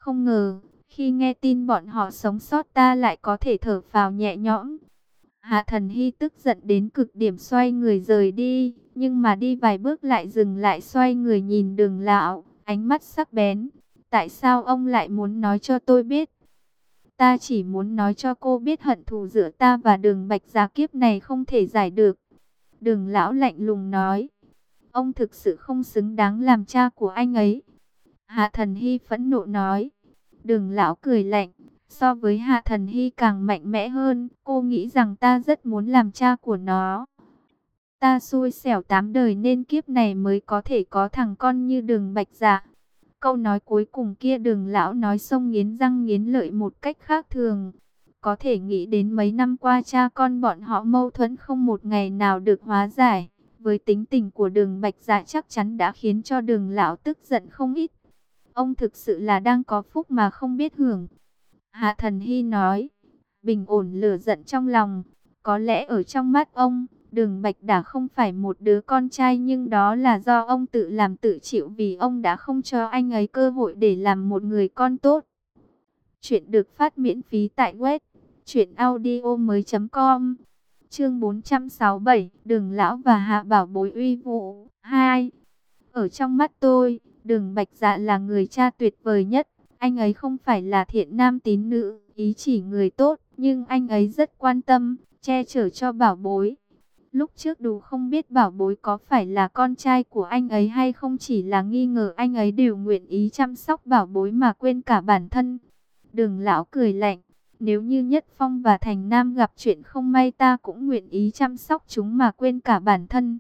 Không ngờ, khi nghe tin bọn họ sống sót ta lại có thể thở phào nhẹ nhõm. Hạ Thần Hy tức giận đến cực điểm xoay người rời đi, nhưng mà đi vài bước lại dừng lại xoay người nhìn Đường lão, ánh mắt sắc bén. Tại sao ông lại muốn nói cho tôi biết? Ta chỉ muốn nói cho cô biết hận thù giữa ta và Đường Bạch Gia kiếp này không thể giải được. Đường lão lạnh lùng nói, ông thực sự không xứng đáng làm cha của anh ấy. Hạ Thần Hy phẫn nộ nói. Đường lão cười lạnh, so với Hạ Thần Hy càng mạnh mẽ hơn, cô nghĩ rằng ta rất muốn làm cha của nó. Ta xui xẻo 8 đời nên kiếp này mới có thể có thằng con như Đường Bạch Dạ. Câu nói cuối cùng kia Đường lão nói xong nghiến răng nghiến lợi một cách khác thường. Có thể nghĩ đến mấy năm qua cha con bọn họ mâu thuẫn không một ngày nào được hóa giải. Với tính tình của Đường Bạch Dạ chắc chắn đã khiến cho Đường lão tức giận không ít. Ông thực sự là đang có phúc mà không biết hưởng. Hạ Thần Hy nói, bình ổn lửa giận trong lòng. Có lẽ ở trong mắt ông, Đường Bạch đã không phải một đứa con trai, nhưng đó là do ông tự làm tự chịu vì ông đã không cho anh ấy cơ hội để làm một người con tốt. Chuyện được phát miễn phí tại web truyệnaudiomoi.com. Chương 467, Đường lão và Hạ Bảo Bối uy vũ 2. Ở trong mắt tôi, Đường Bạch Dạ là người cha tuyệt vời nhất. Anh ấy không phải là thiện nam tín nữ, ý chỉ người tốt, nhưng anh ấy rất quan tâm, che chở cho Bảo Bối. Lúc trước Đủ không biết Bảo Bối có phải là con trai của anh ấy hay không, chỉ là nghi ngờ anh ấy đều nguyện ý chăm sóc Bảo Bối mà quên cả bản thân. Đường lão cười lạnh, nếu như Nhất Phong và Thành Nam gặp chuyện không may ta cũng nguyện ý chăm sóc chúng mà quên cả bản thân.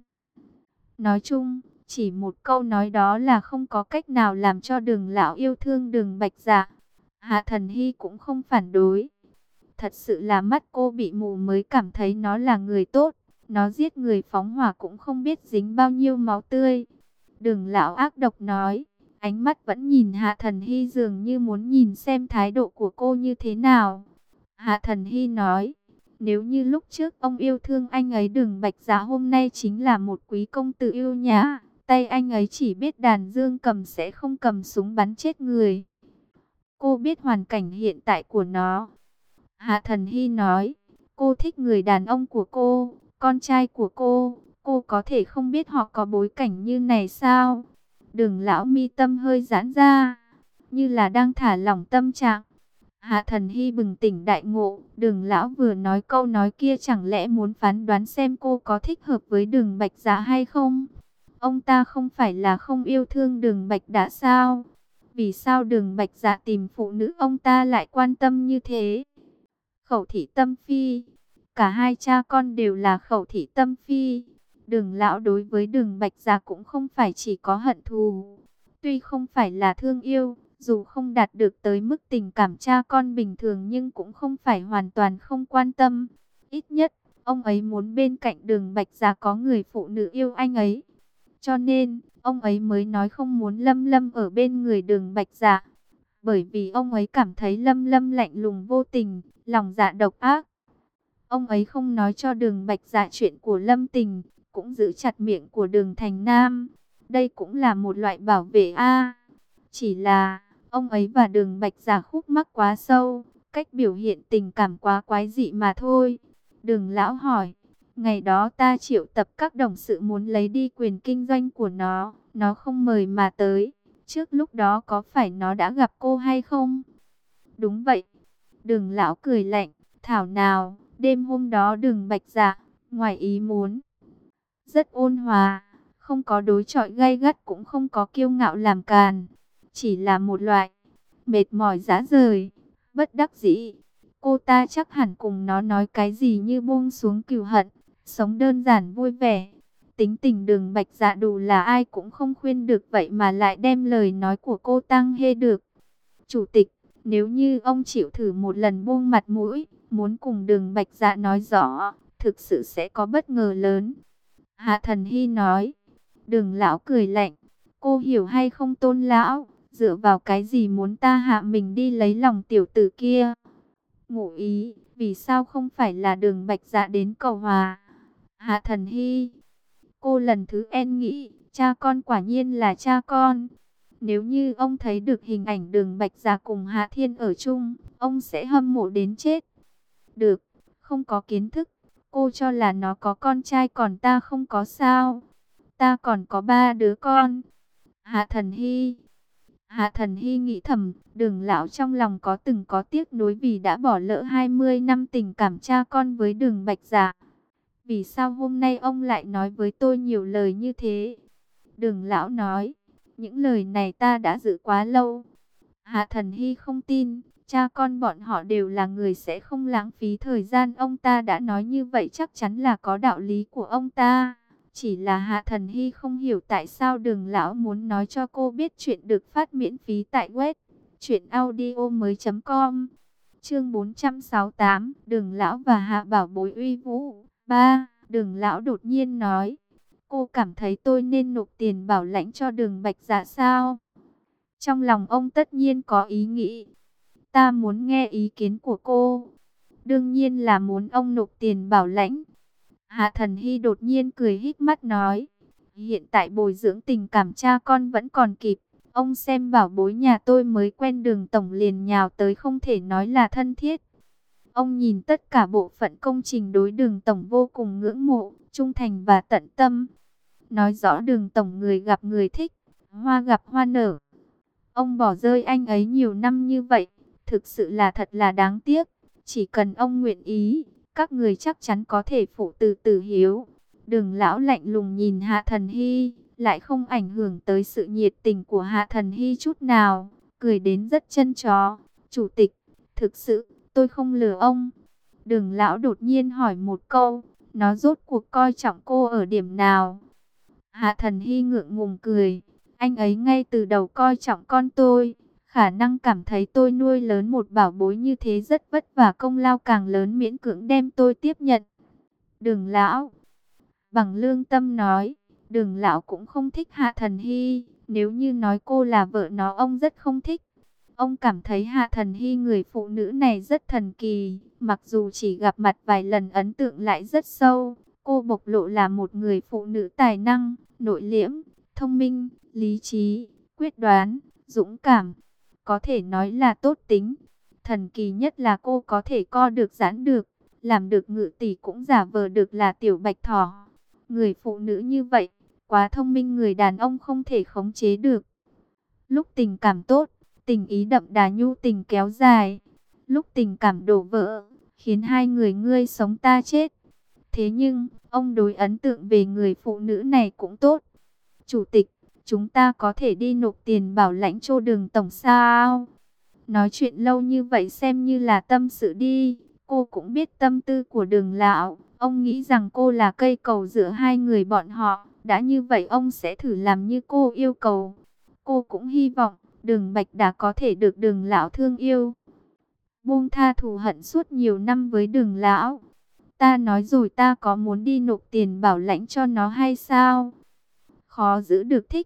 Nói chung, chỉ một câu nói đó là không có cách nào làm cho Đường lão yêu thương Đường Bạch Dạ. Hạ Thần Hy cũng không phản đối. Thật sự là mắt cô bị mù mới cảm thấy nó là người tốt. Nó giết người phóng hỏa cũng không biết dính bao nhiêu máu tươi. Đường lão ác độc nói, ánh mắt vẫn nhìn Hạ Thần Hy dường như muốn nhìn xem thái độ của cô như thế nào. Hạ Thần Hy nói, nếu như lúc trước ông yêu thương anh ấy, Đường Bạch Dạ hôm nay chính là một quý công tử yêu nhã. Tay anh ấy chỉ biết đàn dương cầm sẽ không cầm súng bắn chết người. Cô biết hoàn cảnh hiện tại của nó. Hạ Thần Hy nói, cô thích người đàn ông của cô, con trai của cô có thể không biết họ có bối cảnh như này sao? Đường lão mi tâm hơi giãn ra, như là đang thả lỏng tâm trạng. Hạ Thần Hy bừng tỉnh đại ngộ, Đường lão vừa nói câu nói kia chẳng lẽ muốn phán đoán xem cô có thích hợp với Đường Bạch Dạ hay không? Ông ta không phải là không yêu thương Đường Bạch đã sao? Vì sao Đường Bạch Dạ tìm phụ nữ ông ta lại quan tâm như thế? Khẩu thị tâm phi. Cả hai cha con đều là khẩu thị tâm phi. Đường lão đối với Đường Bạch Dạ cũng không phải chỉ có hận thù. Tuy không phải là thương yêu, dù không đạt được tới mức tình cảm cha con bình thường, nhưng cũng không phải hoàn toàn không quan tâm. Ít nhất, ông ấy muốn bên cạnh Đường Bạch Dạ có người phụ nữ yêu anh ấy. Cho nên, ông ấy mới nói không muốn Lâm Lâm ở bên người Đường Bạch Dạ. Bởi vì ông ấy cảm thấy Lâm Lâm lạnh lùng vô tình, lòng dạ độc ác. Ông ấy không nói cho Đường Bạch Dạ chuyện của Lâm Tình, cũng giữ chặt miệng của Đường Thành Nam. Đây cũng là một loại bảo vệ a. Chỉ là, ông ấy và Đường Bạch Dạ khúc mắc quá sâu, cách biểu hiện tình cảm quá quái dị mà thôi. Đường lão hỏi, ngày đó ta triệu tập các đồng sự muốn lấy đi quyền kinh doanh của nó không mời mà tới. Trước lúc đó có phải nó đã gặp cô hay không? Đúng vậy. Đường lão cười lạnh, thảo nào, đêm hôm đó Đường Bạch Dạ, ngoài ý muốn, rất ôn hòa, không có đối chọi gay gắt cũng không có kiêu ngạo làm càn. Chỉ là một loại, mệt mỏi rã rời, bất đắc dĩ. Cô ta chắc hẳn cùng nó nói cái gì như buông xuống cừu hận, sống đơn giản vui vẻ. Tính tình Đường Bạch Dạ đủ là ai cũng không khuyên được, vậy mà lại đem lời nói của cô tăng hê được. Chủ tịch, nếu như ông chịu thử một lần buông mặt mũi, muốn cùng Đường Bạch Dạ nói rõ, thực sự sẽ có bất ngờ lớn. Hạ Thần Hy nói. Đường lão cười lạnh, cô hiểu hay không Tôn lão, dựa vào cái gì muốn ta hạ mình đi lấy lòng tiểu tử kia? Ngụ ý, vì sao không phải là Đường Bạch Dạ đến cầu hòa? Hạ Thần Hy, cô lần thứ en nghĩ, cha con quả nhiên là cha con. Nếu như ông thấy được hình ảnh Đường Bạch Dạ cùng Hạ Thiên ở chung, ông sẽ hâm mộ đến chết. Được, không có kiến thức. Cô cho là nó có con trai còn ta không có sao? Ta còn có 3 đứa con. Hạ Thần Hy. Hạ Thần Hy nghĩ thầm, Đường lão trong lòng từng có tiếc nuối vì đã bỏ lỡ 20 năm tình cảm cha con với Đường Bạch Dạ. Vì sao hôm nay ông lại nói với tôi nhiều lời như thế? Đường lão nói, những lời này ta đã giữ quá lâu. Hạ Thần Hy không tin, cha con bọn họ đều là người sẽ không lãng phí thời gian. Ông ta đã nói như vậy chắc chắn là có đạo lý của ông ta. Chỉ là Hạ Thần Hy không hiểu tại sao Đường lão muốn nói cho cô biết chuyện được phát miễn phí tại web truyệnaudiomoi.com. Chương 468, Đường lão và Hạ Bảo Bối uy vũ. 3. Đường lão đột nhiên nói, cô cảm thấy tôi nên nộp tiền bảo lãnh cho Đường Bạch Dạ sao? Trong lòng ông tất nhiên có ý nghĩ, ta muốn nghe ý kiến của cô. Đương nhiên là muốn ông nộp tiền bảo lãnh. Hạ Thần Hy đột nhiên cười híp mắt nói, hiện tại bồi dưỡng tình cảm cha con vẫn còn kịp. Ông xem bảo bối nhà tôi mới quen Đường tổng liền nhào tới không thể nói là thân thiết. Ông nhìn tất cả bộ phận công trình đối Đường tổng vô cùng ngưỡng mộ, trung thành và tận tâm. Nói rõ Đường tổng người gặp người thích, hoa gặp hoa nở. Ông bỏ rơi anh ấy nhiều năm như vậy, thực sự là thật là đáng tiếc. Chỉ cần ông nguyện ý, các người chắc chắn có thể phụ tử tử hiếu. Đường lão lạnh lùng nhìn Hạ Thần Hy, lại không ảnh hưởng tới sự nhiệt tình của Hạ Thần Hy chút nào, cười đến rất chân chó. Chủ tịch, thực sự, tôi không lừa ông. Đường lão đột nhiên hỏi một câu, nó rốt cuộc coi trọng cô ở điểm nào? Hạ Thần Hy ngượng ngùng cười, anh ấy ngay từ đầu coi trọng con tôi. Khả năng cảm thấy tôi nuôi lớn một bảo bối như thế rất vất vả, công lao càng lớn miễn cưỡng đem tôi tiếp nhận. Đường lão bằng lương tâm nói, Đường lão cũng không thích Hạ Thần Hy. Nếu như nói cô là vợ nó, ông rất không thích. Ông cảm thấy Hạ Thần Hy người phụ nữ này rất thần kỳ. Mặc dù chỉ gặp mặt vài lần, ấn tượng lại rất sâu. Cô bộc lộ là một người phụ nữ tài năng, nội liễm, thông minh, lý trí, quyết đoán, dũng cảm. Có thể nói là tốt tính. Thần kỳ nhất là cô có thể co được giãn được, làm được ngự tỷ cũng giả vờ được là tiểu bạch thỏ. Người phụ nữ như vậy, quá thông minh, người đàn ông không thể khống chế được. Lúc tình cảm tốt, tình ý đậm đà nhu tình kéo dài. Lúc tình cảm đổ vỡ, khiến hai người ngươi sống ta chết. Thế nhưng, ông đối ấn tượng về người phụ nữ này cũng tốt. Chủ tịch, chúng ta có thể đi nộp tiền bảo lãnh cho Đường tổng sao? Nói chuyện lâu như vậy xem như là tâm sự đi. Cô cũng biết tâm tư của Đường lão. Ông nghĩ rằng cô là cây cầu giữa hai người bọn họ. Đã như vậy ông sẽ thử làm như cô yêu cầu. Cô cũng hy vọng Đường Bạch đã có thể được Đường lão thương yêu, buông tha thù hận suốt nhiều năm với Đường lão. Ta nói rồi, ta có muốn đi nộp tiền bảo lãnh cho nó hay sao? Khó giữ được thích.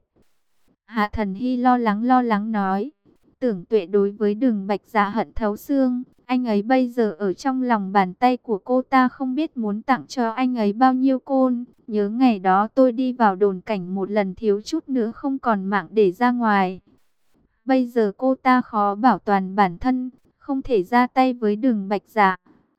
Hạ Thần Hy lo lắng nói. Tưởng Tuệ đối với Đường Bạch Dạ hận thấu xương. Anh ấy bây giờ ở trong lòng bàn tay của cô ta, không biết muốn tặng cho anh ấy bao nhiêu côn. Nhớ ngày đó tôi đi vào đồn cảnh một lần, thiếu chút nữa không còn mạng để ra ngoài. Bây giờ cô ta khó bảo toàn bản thân, không thể ra tay với Đường Bạch Dạ.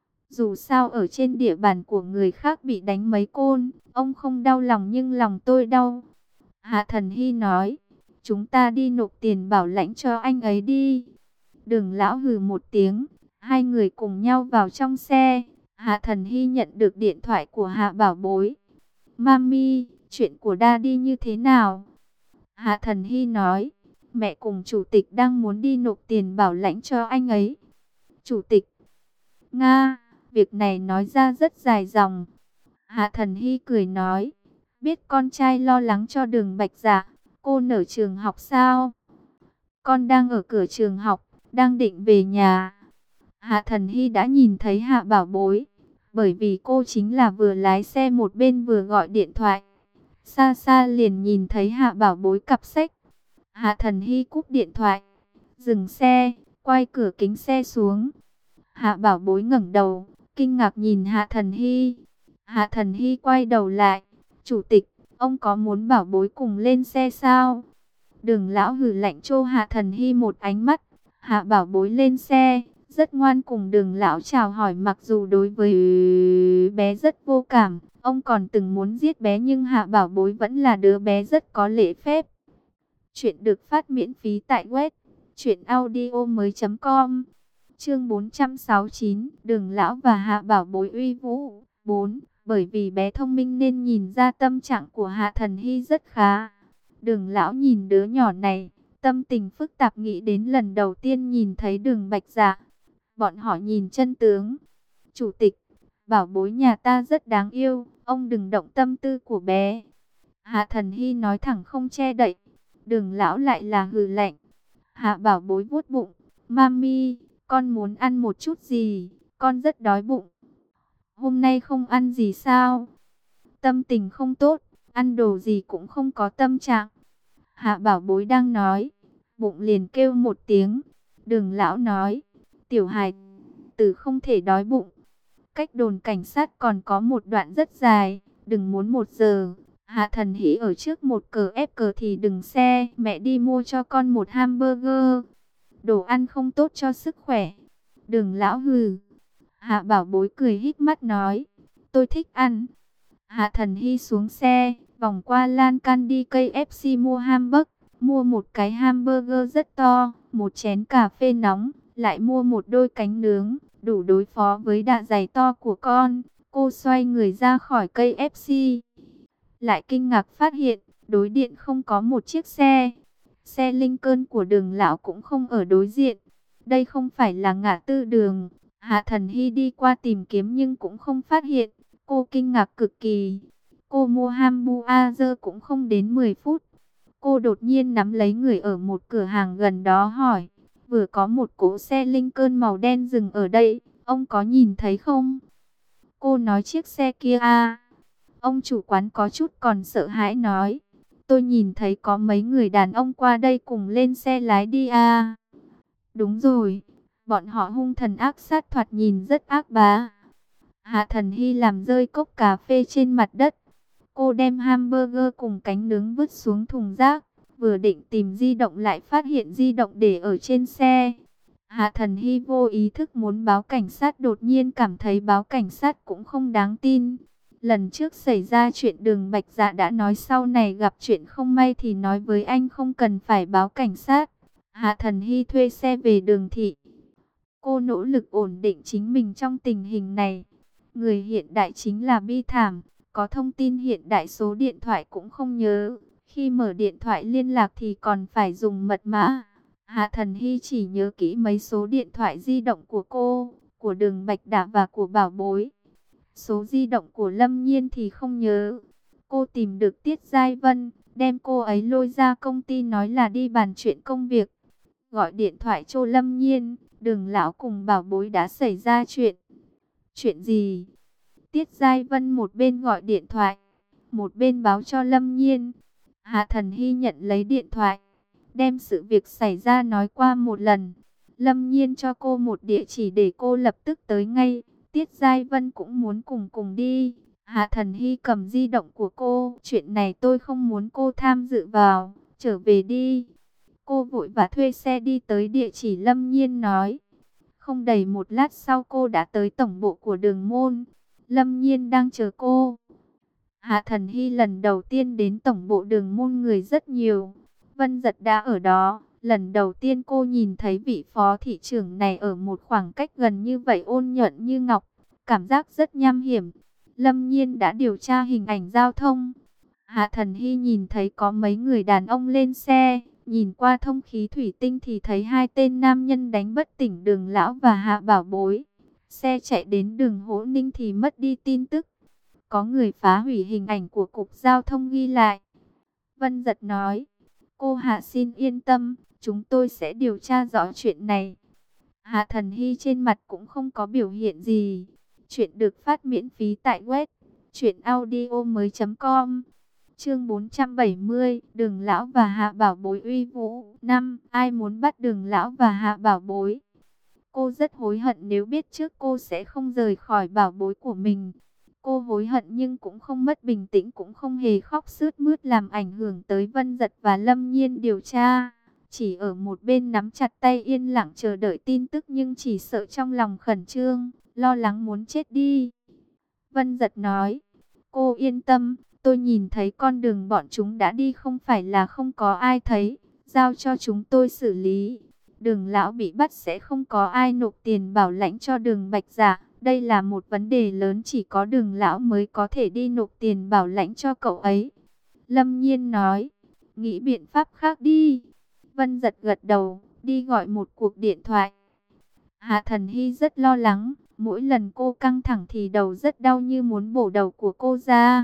Dù sao ở trên địa bàn của người khác bị đánh mấy côn, ông không đau lòng nhưng lòng tôi đau. Hạ Thần Hy nói, chúng ta đi nộp tiền bảo lãnh cho anh ấy đi. Đường lão hừ một tiếng, hai người cùng nhau vào trong xe. Hạ Thần Hy nhận được điện thoại của Hạ Bảo Bối. Mami, chuyện của Daddy như thế nào? Hạ Thần Hy nói, mẹ cùng chủ tịch đang muốn đi nộp tiền bảo lãnh cho anh ấy. Chủ tịch Nga, việc này nói ra rất dài dòng. Hạ Thần Hy cười nói, biết con trai lo lắng cho Đường Bạch Dạ. Cô ở trường học sao? Con đang ở cửa trường học, đang định về nhà. Hạ Thần Hy đã nhìn thấy Hạ Bảo Bối, bởi vì cô chính là vừa lái xe một bên vừa gọi điện thoại. Xa xa liền nhìn thấy Hạ Bảo Bối cặp sách. Hạ Thần Hy cúp điện thoại, dừng xe, quay cửa kính xe xuống. Hạ Bảo Bối ngẩng đầu, kinh ngạc nhìn Hạ Thần Hy. Hạ Thần Hy quay đầu lại, chủ tịch, ông có muốn Bảo Bối cùng lên xe sao? Đường lão hừ lạnh cho Hạ Thần Hy một ánh mắt. Hạ Bảo Bối lên xe, rất ngoan cùng Đường lão chào hỏi, mặc dù đối với bé rất vô cảm, ông còn từng muốn giết bé, nhưng Hạ Bảo Bối vẫn là đứa bé rất có lễ phép. Chuyện được phát miễn phí tại web truyệnaudiomoi.com. Chương 469, Đường lão và Hạ Bảo Bối uy vũ. 4. Bởi vì bé thông minh nên nhìn ra tâm trạng của Hạ Thần Hy rất khá. Đường lão nhìn đứa nhỏ này, tâm tình phức tạp, nghĩ đến lần đầu tiên nhìn thấy Đường Bạch Dạ. Bọn họ nhìn chân tướng. Chủ tịch, Bảo Bối nhà ta rất đáng yêu, ông đừng động tâm tư của bé. Hạ Thần Hy nói thẳng không che đậy. Đường lão lại là hừ lạnh. Hạ Bảo Bối vuốt bụng. Mami, con muốn ăn một chút gì, con rất đói bụng. Hôm nay không ăn gì sao? Tâm tình không tốt, ăn đồ gì cũng không có tâm trạng. Hạ Bảo Bối đang nói, bụng liền kêu một tiếng. Đường lão nói, tiểu hài tử không thể đói bụng. Cách đồn cảnh sát còn có một đoạn rất dài, đừng muốn 1 giờ. Hạ Thần Hỷ ở trước một cờ ép cờ thì đừng xe, mẹ đi mua cho con một hamburger. Đồ ăn không tốt cho sức khỏe. Đường lão hừ. Hạ Bảo Bối cười híp mắt nói, tôi thích ăn. Hạ Thần Hy xuống xe, vòng qua lan can đi KFC mua hamburger, mua một cái hamburger rất to, một chén cà phê nóng, lại mua một đôi cánh nướng, đủ đối phó với dạ dày to của con. Cô xoay người ra khỏi KFC, lại kinh ngạc phát hiện đối diện không có một chiếc xe. Xe Lincoln của Đường lão cũng không ở đối diện. Đây không phải là ngã tư đường. Hạ Thần Hy đi qua tìm kiếm nhưng cũng không phát hiện. Cô kinh ngạc cực kỳ. Cô mua hamburger cũng không đến 10 phút. Cô đột nhiên nắm lấy người ở một cửa hàng gần đó hỏi, vừa có một cỗ xe Lincoln màu đen dừng ở đây, ông có nhìn thấy không? Cô nói chiếc xe kia à? Ông chủ quán có chút còn sợ hãi nói, tôi nhìn thấy có mấy người đàn ông qua đây cùng lên xe lái đi à? Đúng rồi, bọn họ hung thần ác sát, thoạt nhìn rất ác bá. Hạ Thần Hy làm rơi cốc cà phê trên mặt đất. Cô đem hamburger cùng cánh nướng vứt xuống thùng rác, vừa định tìm di động lại phát hiện di động để ở trên xe. Hạ Thần Hy vô ý thức muốn báo cảnh sát, đột nhiên cảm thấy báo cảnh sát cũng không đáng tin. Lần trước xảy ra chuyện Đường Bạch Dạ đã nói sau này gặp chuyện không may thì nói với anh không cần phải báo cảnh sát. Hạ Thần Hy thuê xe về Đường thị. Cô nỗ lực ổn định chính mình trong tình hình này. Người hiện đại chính là bi thảm, có thông tin hiện đại số điện thoại cũng không nhớ. Khi mở điện thoại liên lạc thì còn phải dùng mật mã. Hạ Thần Hy chỉ nhớ kỹ mấy số điện thoại di động của cô, của Đường Bạch Đả và của Bảo Bối. Số di động của Lâm Nhiên thì không nhớ. Cô tìm được Tiết Giai Vân, đem cô ấy lôi ra công ty nói là đi bàn chuyện công việc. Gọi điện thoại cho Lâm Nhiên, Đường lão cùng Bảo Bối đã xảy ra chuyện. Chuyện gì? Tiết Giai Vân một bên gọi điện thoại, một bên báo cho Lâm Nhiên. Hạ Thần Hy nhận lấy điện thoại, đem sự việc xảy ra nói qua một lần. Lâm Nhiên cho cô một địa chỉ để cô lập tức tới ngay. Tiết Giai Vân cũng muốn cùng đi. Hạ Thần Hy cầm di động của cô. Chuyện này tôi không muốn cô tham dự vào. Trở về đi. Cô vội vã thuê xe đi tới địa chỉ Lâm Nhiên nói. Không đầy một lát sau cô đã tới tổng bộ của Đường môn. Lâm Nhiên đang chờ cô. Hạ Thần Hy lần đầu tiên đến tổng bộ Đường môn, người rất nhiều. Vân Dật đã ở đó. Lần đầu tiên cô nhìn thấy vị phó thị trưởng này ở một khoảng cách gần như vậy, ôn nhuận như ngọc. Cảm giác rất nham hiểm. Lâm Nhiên đã điều tra hình ảnh giao thông. Hạ Thần Hy nhìn thấy có mấy người đàn ông lên xe. Nhìn qua thông khí thủy tinh thì thấy hai tên nam nhân đánh bất tỉnh Đường lão và Hạ Bảo Bối. Xe chạy đến đường Hỗ Ninh thì mất đi tin tức. Có người phá hủy hình ảnh của cục giao thông ghi lại. Vân Dật nói, cô Hạ xin yên tâm, chúng tôi sẽ điều tra rõ chuyện này. Hạ Thần Hy trên mặt cũng không có biểu hiện gì. Chuyện được phát miễn phí tại web truyệnaudiomoi.com. Chương 470, Đường lão và Hạ Bảo Bối uy vũ. 5. Ai muốn bắt Đường lão và Hạ Bảo Bối? Cô rất hối hận, nếu biết trước cô sẽ không rời khỏi Bảo Bối của mình. Cô hối hận nhưng cũng không mất bình tĩnh, cũng không hề khóc sướt mướt làm ảnh hưởng tới Vân Dật và Lâm Nhiên điều tra. Chỉ ở một bên nắm chặt tay yên lặng chờ đợi tin tức, nhưng chỉ sợ trong lòng khẩn trương, lo lắng muốn chết đi. Vân Dật nói, cô yên tâm, tôi nhìn thấy con đường bọn chúng đã đi, không phải là không có ai thấy, giao cho chúng tôi xử lý. Đường lão bị bắt sẽ không có ai nộp tiền bảo lãnh cho Đường Bạch Dạ. Đây là một vấn đề lớn, chỉ có Đường lão mới có thể đi nộp tiền bảo lãnh cho cậu ấy. Lâm Nhiên nói, nghĩ biện pháp khác đi. Vân Dật gật đầu, đi gọi một cuộc điện thoại. Hạ Thần Hy rất lo lắng, mỗi lần cô căng thẳng thì đầu rất đau như muốn bổ đầu của cô ra.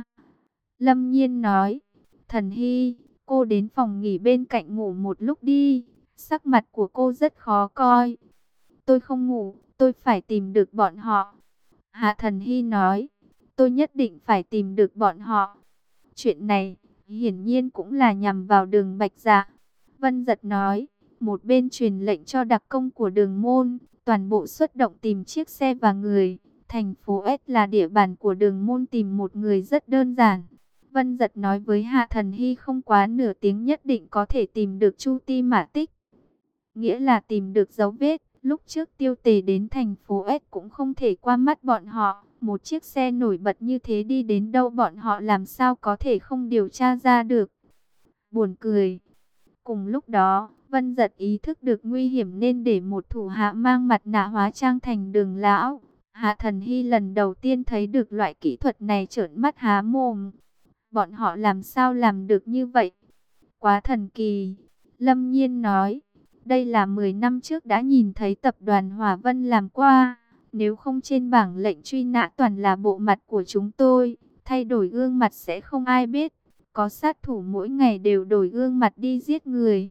Lâm Nhiên nói, Thần Hy, cô đến phòng nghỉ bên cạnh ngủ một lúc đi, sắc mặt của cô rất khó coi. Tôi không ngủ, tôi phải tìm được bọn họ. Hạ Thần Hy nói, tôi nhất định phải tìm được bọn họ. Chuyện này, hiển nhiên cũng là nhằm vào Đường Bạch Dạ. Vân Dật nói, một bên truyền lệnh cho đặc công của Đường môn, toàn bộ xuất động tìm chiếc xe và người. Thành phố S là địa bàn của Đường môn, tìm một người rất đơn giản. Vân Dật nói với Hạ Thần Hy không quá nửa tiếng nhất định có thể tìm được Chu Ti Mã Tích. Nghĩa là tìm được dấu vết. Lúc trước Tiêu Tề đến thành phố S cũng không thể qua mắt bọn họ. Một chiếc xe nổi bật như thế đi đến đâu bọn họ làm sao có thể không điều tra ra được. Buồn cười. Cùng lúc đó, Vân Dật ý thức được nguy hiểm nên để một thủ hạ mang mặt nạ hóa trang thành Đường lão. Hạ Thần Hy lần đầu tiên thấy được loại kỹ thuật này, trợn mắt há mồm. Bọn họ làm sao làm được như vậy? Quá thần kỳ. Lâm Nhiên nói, đây là 10 năm trước đã nhìn thấy tập đoàn Hòa Vân làm qua. Nếu không trên bảng lệnh truy nã toàn là bộ mặt của chúng tôi, thay đổi gương mặt sẽ không ai biết. Có sát thủ mỗi ngày đều đổi gương mặt đi giết người.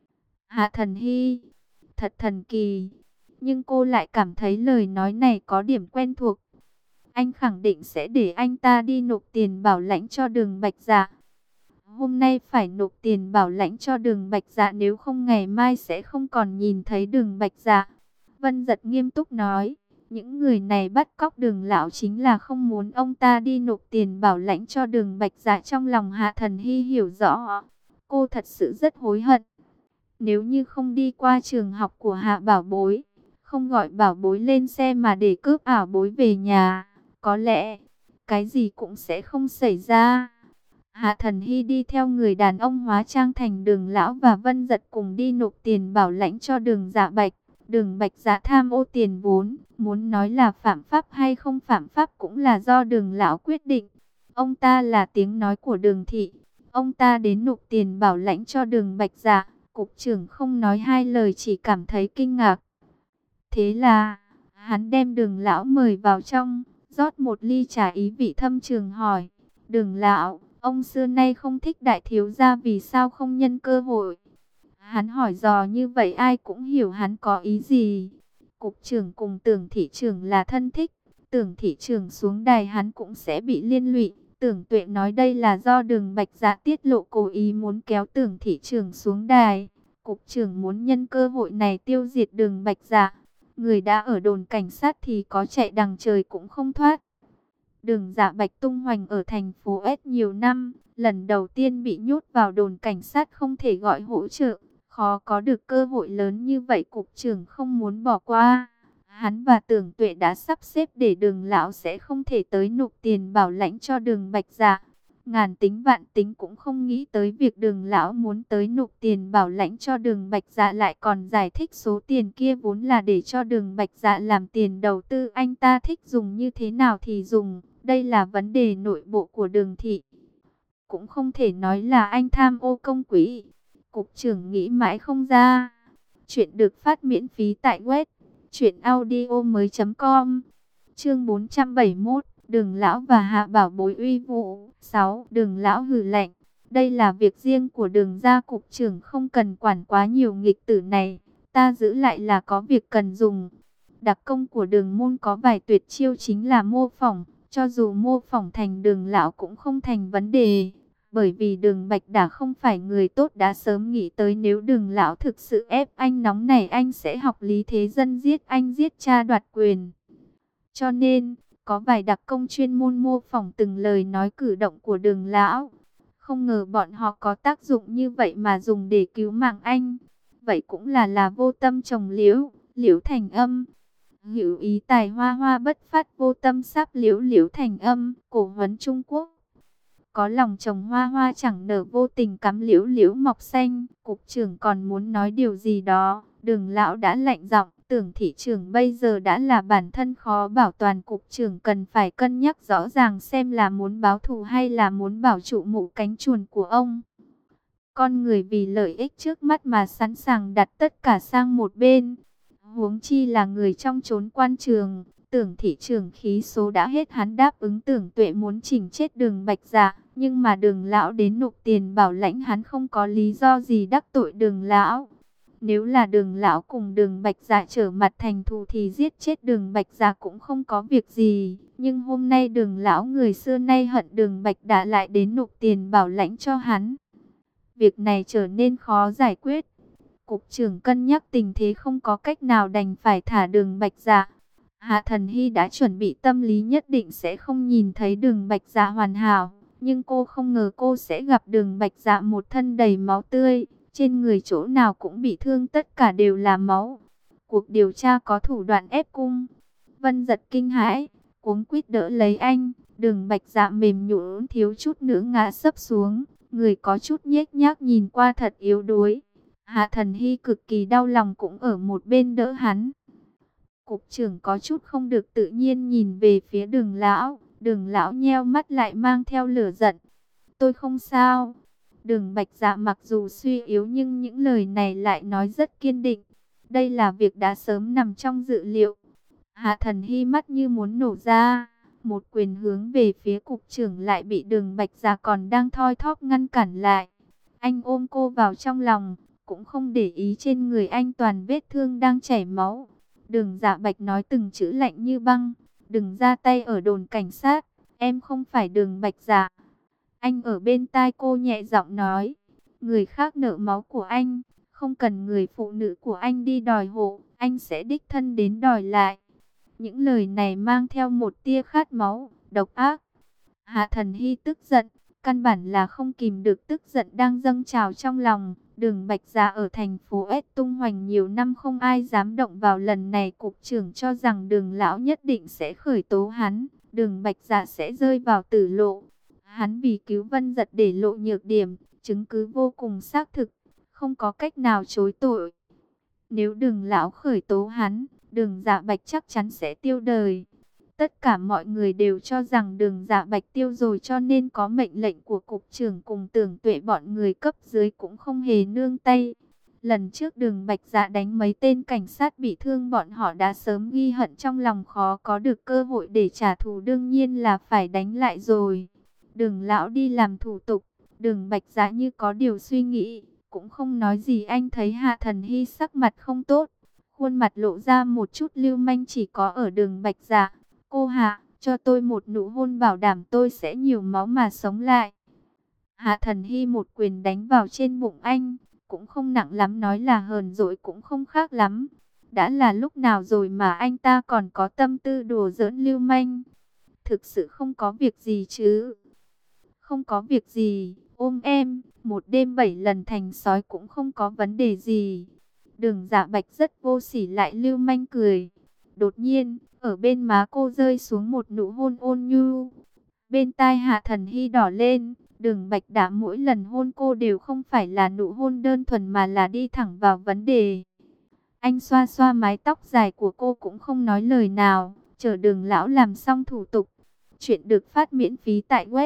Hạ Thần Hy, thật thần kỳ. Nhưng cô lại cảm thấy lời nói này có điểm quen thuộc. Anh khẳng định sẽ để anh ta đi nộp tiền bảo lãnh cho Đường Bạch Dạ. Hôm nay phải nộp tiền bảo lãnh cho Đường Bạch Dạ, nếu không ngày mai sẽ không còn nhìn thấy Đường Bạch Dạ. Vân Dật nghiêm túc nói, những người này bắt cóc Đường lão chính là không muốn ông ta đi nộp tiền bảo lãnh cho Đường Bạch Dạ. Trong lòng Hạ Thần Hy hiểu rõ, cô thật sự rất hối hận. Nếu như không đi qua trường học của Hạ Bảo Bối, không gọi Bảo Bối lên xe mà để cướp Bảo Bối về nhà, có lẽ cái gì cũng sẽ không xảy ra. Hạ Thần Hy đi theo người đàn ông hóa trang thành Đường lão và Vân Dật cùng đi nộp tiền bảo lãnh cho Đường Dạ Bạch. Đường Bạch Dạ tham ô tiền vốn, muốn nói là phạm pháp hay không phạm pháp cũng là do Đường lão quyết định. Ông ta là tiếng nói của Đường thị. Ông ta đến nộp tiền bảo lãnh cho Đường Bạch Dạ. Cục trưởng không nói hai lời, chỉ cảm thấy kinh ngạc. Thế là, hắn đem Đường lão mời vào trong, rót một ly trà ý vị thâm trường hỏi, Đường lão, ông xưa nay không thích đại thiếu gia, vì sao không nhân cơ hội? Hắn hỏi dò như vậy ai cũng hiểu hắn có ý gì. Cục trưởng cùng Tưởng thị trưởng là thân thích, Tưởng thị trưởng xuống đài hắn cũng sẽ bị liên lụy. Tưởng Tuệ nói đây là do Đường Bạch Dạ tiết lộ, cố ý muốn kéo Tưởng thị trưởng xuống đài. Cục trưởng muốn nhân cơ hội này tiêu diệt Đường Bạch Dạ. Người đã ở đồn cảnh sát thì có chạy đằng trời cũng không thoát. Đường Dạ Bạch tung hoành ở thành phố S nhiều năm, lần đầu tiên bị nhốt vào đồn cảnh sát không thể gọi hỗ trợ, khó có được cơ hội lớn như vậy, cục trưởng không muốn bỏ qua. Hắn và Tưởng Tuệ đã sắp xếp để Đường lão sẽ không thể tới nộp tiền bảo lãnh cho Đường Bạch Dạ. Ngàn tính vạn tính cũng không nghĩ tới việc Đường lão muốn tới nộp tiền bảo lãnh cho Đường Bạch Dạ, lại còn giải thích số tiền kia vốn là để cho Đường Bạch Dạ làm tiền đầu tư, anh ta thích dùng như thế nào thì dùng. Đây là vấn đề nội bộ của Đường thị. Cũng không thể nói là anh tham ô công quỹ. Cục trưởng nghĩ mãi không ra. Chuyện được phát miễn phí tại web truyệnaudiomoi.com. Chương 471, Đường lão và Hạ Bảo Bối uy vũ. 6. Đường lão hừ lạnh, đây là việc riêng của Đường gia, cục trưởng không cần quản quá nhiều nghịch tử này, ta giữ lại là có việc cần dùng. Đặc công của Đường môn có vài tuyệt chiêu chính là mô phỏng, cho dù mô phỏng thành Đường lão cũng không thành vấn đề. Bởi vì Đường Bạch đã không phải người tốt, đã sớm nghĩ tới nếu Đường lão thực sự ép anh nóng này, anh sẽ học Lý Thế Dân giết anh, giết cha đoạt quyền. Cho nên, Có vài đặc công chuyên môn mô phỏng từng lời nói cử động của Đường lão. Không ngờ bọn họ có tác dụng như vậy mà dùng để cứu mạng anh. Vậy cũng là vô tâm trồng liễu, liễu thành âm. Hữu ý tài hoa, hoa bất phát, vô tâm sáp liễu, liễu thành âm. Cổ huấn Trung Quốc. Có lòng trồng hoa, hoa chẳng nở, vô tình cắm liễu, liễu mọc xanh. Cục trưởng còn muốn nói điều gì đó, Đường lão đã lạnh giọng. Tưởng thị trưởng bây giờ đã là bản thân khó bảo toàn, cục trưởng cần phải cân nhắc rõ ràng xem là muốn báo thù hay là muốn bảo trụ mũ cánh chuồn của ông. Con người vì lợi ích trước mắt mà sẵn sàng đặt tất cả sang một bên. Huống chi là người trong chốn quan trường. Tưởng thị trưởng khí số đã hết, hắn đáp ứng Tưởng Tuệ muốn chỉnh chết Đường Bạch Dạ. Nhưng mà Đường lão đến nộp tiền bảo lãnh, hắn không có lý do gì đắc tội Đường lão. Nếu là Đường lão cùng Đường Bạch Dạ trở mặt thành thù thì giết chết Đường Bạch Dạ cũng không có việc gì. Nhưng hôm nay Đường lão người xưa nay hận Đường Bạch đã lại đến nộp tiền bảo lãnh cho hắn. Việc này trở nên khó giải quyết. Cục trưởng cân nhắc tình thế không có cách nào, đành phải thả Đường Bạch Dạ. Hạ Thần Hy đã chuẩn bị tâm lý nhất định sẽ không nhìn thấy Đường Bạch Dạ hoàn hảo. Nhưng cô không ngờ cô sẽ gặp Đường Bạch Dạ một thân đầy máu tươi. Trên người chỗ nào cũng bị thương, tất cả đều là máu. Cuộc điều tra có thủ đoạn ép cung. Vân Giật kinh hãi, cuống quýt đỡ lấy anh. Đường Bạch Dạ mềm nhũn thiếu chút nữa ngã sấp xuống. Người có chút nhếch nhác, nhìn qua thật yếu đuối. Hạ Thần Hy cực kỳ đau lòng cũng ở một bên đỡ hắn. Cục trưởng có chút không được tự nhiên nhìn về phía Đường lão. Đường lão nheo mắt lại mang theo lửa giận. Tôi không sao. Đường Bạch Dạ mặc dù suy yếu nhưng những lời này lại nói rất kiên định. Đây là việc đã sớm nằm trong dự liệu. Hạ Thần Hy mắt như muốn nổ ra. Một quyền hướng về phía cục trưởng lại bị Đường Bạch Dạ còn đang thoi thóp ngăn cản lại. Anh ôm cô vào trong lòng, cũng không để ý trên người anh toàn vết thương đang chảy máu. Đường Dạ Bạch nói từng chữ lạnh như băng. Đừng ra tay ở đồn cảnh sát, em không phải Đường Bạch Dạ. Anh ở bên tai cô nhẹ giọng nói, người khác nợ máu của anh, không cần người phụ nữ của anh đi đòi hộ, anh sẽ đích thân đến đòi lại. Những lời này mang theo một tia khát máu, độc ác. Hạ Thần Hy tức giận, căn bản là không kìm được tức giận đang dâng trào trong lòng. Đường Bạch Dạ ở thành phố S tung hoành nhiều năm, không ai dám động vào, lần này cục trưởng cho rằng Đường lão nhất định sẽ khởi tố hắn, Đường Bạch Dạ sẽ rơi vào tử lộ. Hắn vì cứu Vân Giật để lộ nhược điểm, chứng cứ vô cùng xác thực, không có cách nào chối tội. Nếu Đường lão khởi tố hắn, Đường Dạ Bạch chắc chắn sẽ tiêu đời. Tất cả mọi người đều cho rằng Đường Dạ Bạch tiêu rồi, cho nên có mệnh lệnh của cục trưởng cùng Tưởng Tuệ, bọn người cấp dưới cũng không hề nương tay. Lần trước Đường Bạch Dạ đánh mấy tên cảnh sát bị thương, bọn họ đã sớm ghi hận trong lòng, khó có được cơ hội để trả thù, đương nhiên là phải đánh lại rồi. Đường lão đi làm thủ tục, Đường Bạch Dạ như có điều suy nghĩ, cũng không nói gì. Anh thấy Hạ Thần Hy sắc mặt không tốt, khuôn mặt lộ ra một chút lưu manh chỉ có ở Đường Bạch Dạ. Cô Hạ, cho tôi một nụ hôn, bảo đảm tôi sẽ nhiều máu mà sống lại. Hạ Thần Hy một quyền đánh vào trên bụng anh, cũng không nặng lắm, nói là hờn dỗi cũng không khác lắm. Đã là lúc nào rồi mà anh ta còn có tâm tư đùa giỡn lưu manh. Thực sự không có việc gì chứ? Không có việc gì, ôm em, một đêm 7 lần thành sói cũng không có vấn đề gì. Đường Dạ Bạch rất vô sỉ lại lưu manh cười. Đột nhiên, ở bên má cô rơi xuống một nụ hôn ôn nhu. Bên tai Hạ Thần Hy đỏ lên. Đường Bạch đã mỗi lần hôn cô đều không phải là nụ hôn đơn thuần mà là đi thẳng vào vấn đề. Anh xoa xoa mái tóc dài của cô cũng không nói lời nào, chờ Đường lão làm xong thủ tục. Chuyện được phát miễn phí tại web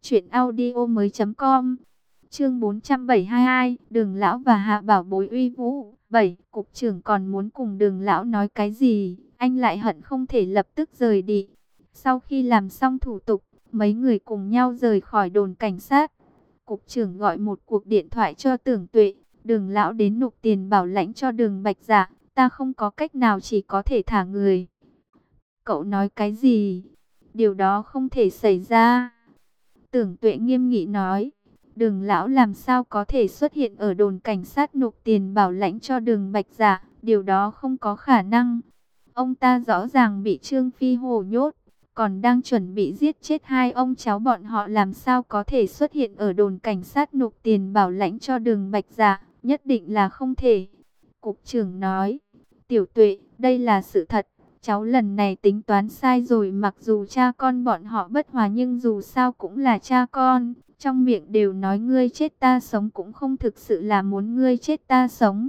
truyệnaudiomoi.com. Chương 472, Đường lão và Hạ Bảo Bối uy vũ. 7. Cục trưởng còn muốn cùng Đường lão nói cái gì, anh lại hận không thể lập tức rời đi. Sau khi làm xong thủ tục, mấy người cùng nhau rời khỏi đồn cảnh sát. Cục trưởng gọi một cuộc điện thoại cho Tưởng Tuệ. Đường lão đến nộp tiền bảo lãnh cho Đường Bạch Dạ, ta không có cách nào, chỉ có thể thả người. Cậu nói cái gì? Điều đó không thể xảy ra. Tưởng Tuệ nghiêm nghị nói. Đường lão làm sao có thể xuất hiện ở đồn cảnh sát nộp tiền bảo lãnh cho Đường Bạch Dạ, điều đó không có khả năng. Ông ta rõ ràng bị Trương Phi Hổ nhốt, còn đang chuẩn bị giết chết hai ông cháu bọn họ, làm sao có thể xuất hiện ở đồn cảnh sát nộp tiền bảo lãnh cho Đường Bạch Dạ, nhất định là không thể. Cục trưởng nói, Tiểu Tuệ, đây là sự thật, cháu lần này tính toán sai rồi, mặc dù cha con bọn họ bất hòa nhưng dù sao cũng là cha con, trong miệng đều nói ngươi chết ta sống cũng không thực sự là muốn ngươi chết ta sống.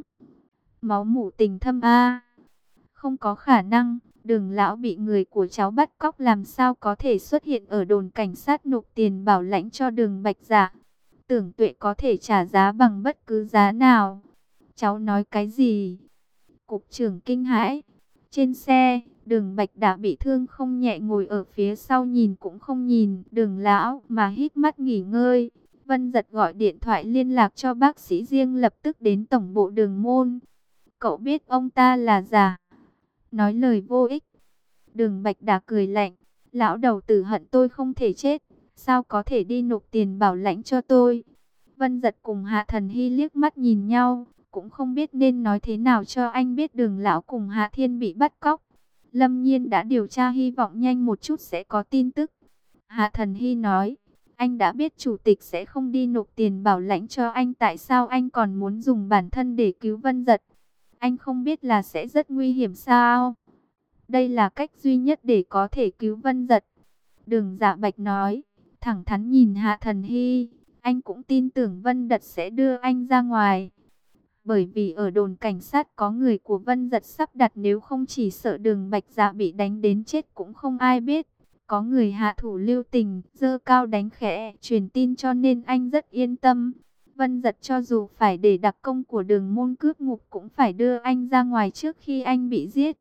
Máu mủ tình thâm a. Không có khả năng, Đường lão bị người của cháu bắt cóc, làm sao có thể xuất hiện ở đồn cảnh sát nộp tiền bảo lãnh cho Đường Bạch Dạ. Tưởng Tuệ có thể trả giá bằng bất cứ giá nào. Cháu nói cái gì? Cục trưởng kinh hãi. Trên xe, Đường Bạch đã bị thương không nhẹ, ngồi ở phía sau nhìn cũng không nhìn Đường lão mà hít mắt nghỉ ngơi. Vân Giật gọi điện thoại liên lạc cho bác sĩ riêng lập tức đến tổng bộ Đường môn. Cậu biết ông ta là giả. Nói lời vô ích. Đường Bạch đã cười lạnh. Lão đầu tử hận tôi không thể chết, sao có thể đi nộp tiền bảo lãnh cho tôi? Vân Giật cùng Hạ Thần Hy liếc mắt nhìn nhau, cũng không biết nên nói thế nào cho anh biết Đường lão cùng Hạ Thiên bị bắt cóc. Lâm Nhiên đã điều tra, hy vọng nhanh một chút sẽ có tin tức. Hạ Thần Hy nói, anh đã biết chủ tịch sẽ không đi nộp tiền bảo lãnh cho anh, tại sao anh còn muốn dùng bản thân để cứu Vân Giật? Anh không biết là sẽ rất nguy hiểm sao? Đây là cách duy nhất để có thể cứu Vân Giật. Đường Dạ Bạch nói, thẳng thắn nhìn Hạ Thần Hy, anh cũng tin tưởng Vân Giật sẽ đưa anh ra ngoài. Bởi vì ở đồn cảnh sát có người của Vân Giật sắp đặt, nếu không chỉ sợ Đường Bạch Dạ bị đánh đến chết cũng không ai biết. Có người hạ thủ lưu tình, giơ cao đánh khẽ, truyền tin, cho nên anh rất yên tâm. Vân Giật cho dù phải để đặc công của Đường môn cướp ngục cũng phải đưa anh ra ngoài trước khi anh bị giết.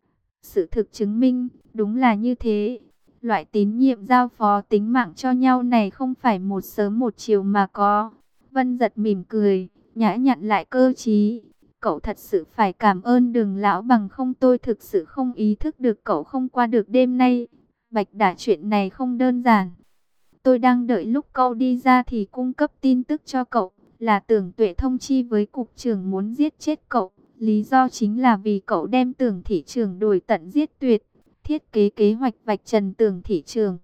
Sự thực chứng minh, đúng là như thế. Loại tín nhiệm giao phó tính mạng cho nhau này không phải một sớm một chiều mà có. Vân Giật mỉm cười, nhã nhặn lại cơ trí. Cậu thật sự phải cảm ơn Đường lão, bằng không tôi thực sự không ý thức được cậu không qua được đêm nay. Bạch Đả, chuyện này không đơn giản. Tôi đang đợi lúc cậu đi ra thì cung cấp tin tức cho cậu, là Tưởng Tuệ thông chi với cục trưởng muốn giết chết cậu. Lý do chính là vì cậu đem Tưởng thị trưởng đuổi tận giết tuyệt, thiết kế kế hoạch vạch trần Tưởng thị trưởng.